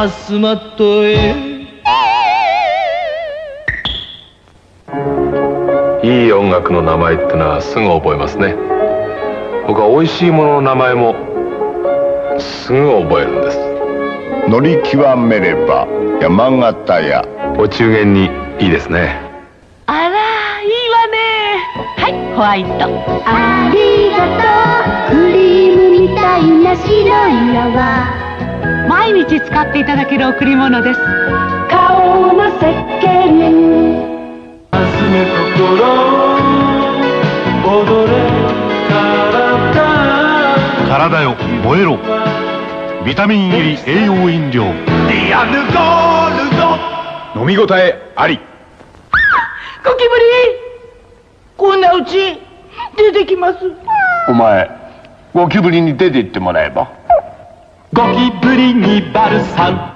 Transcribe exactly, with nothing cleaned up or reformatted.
バスマットへ。 いい音楽の名前ってのはすぐ覚えますね。僕は美味しいものの名前もすぐ覚えるんです。 乗り極めれば山形屋。 お中元にいいですね。 あら、いいわね。はい、ホワイト。 ありがとう、クリームみたいな白い泡。 毎日使っていただける贈り物です。 顔の石鹸。 体よ燃えろ。ビタミン入り栄養飲料。ディアヌゴールド。 飲み応えあり。 ゴキブリ、こんなうち出てきます。 お前ゴキブリに出て行ってもらえば。 ゴキブリにバルサン。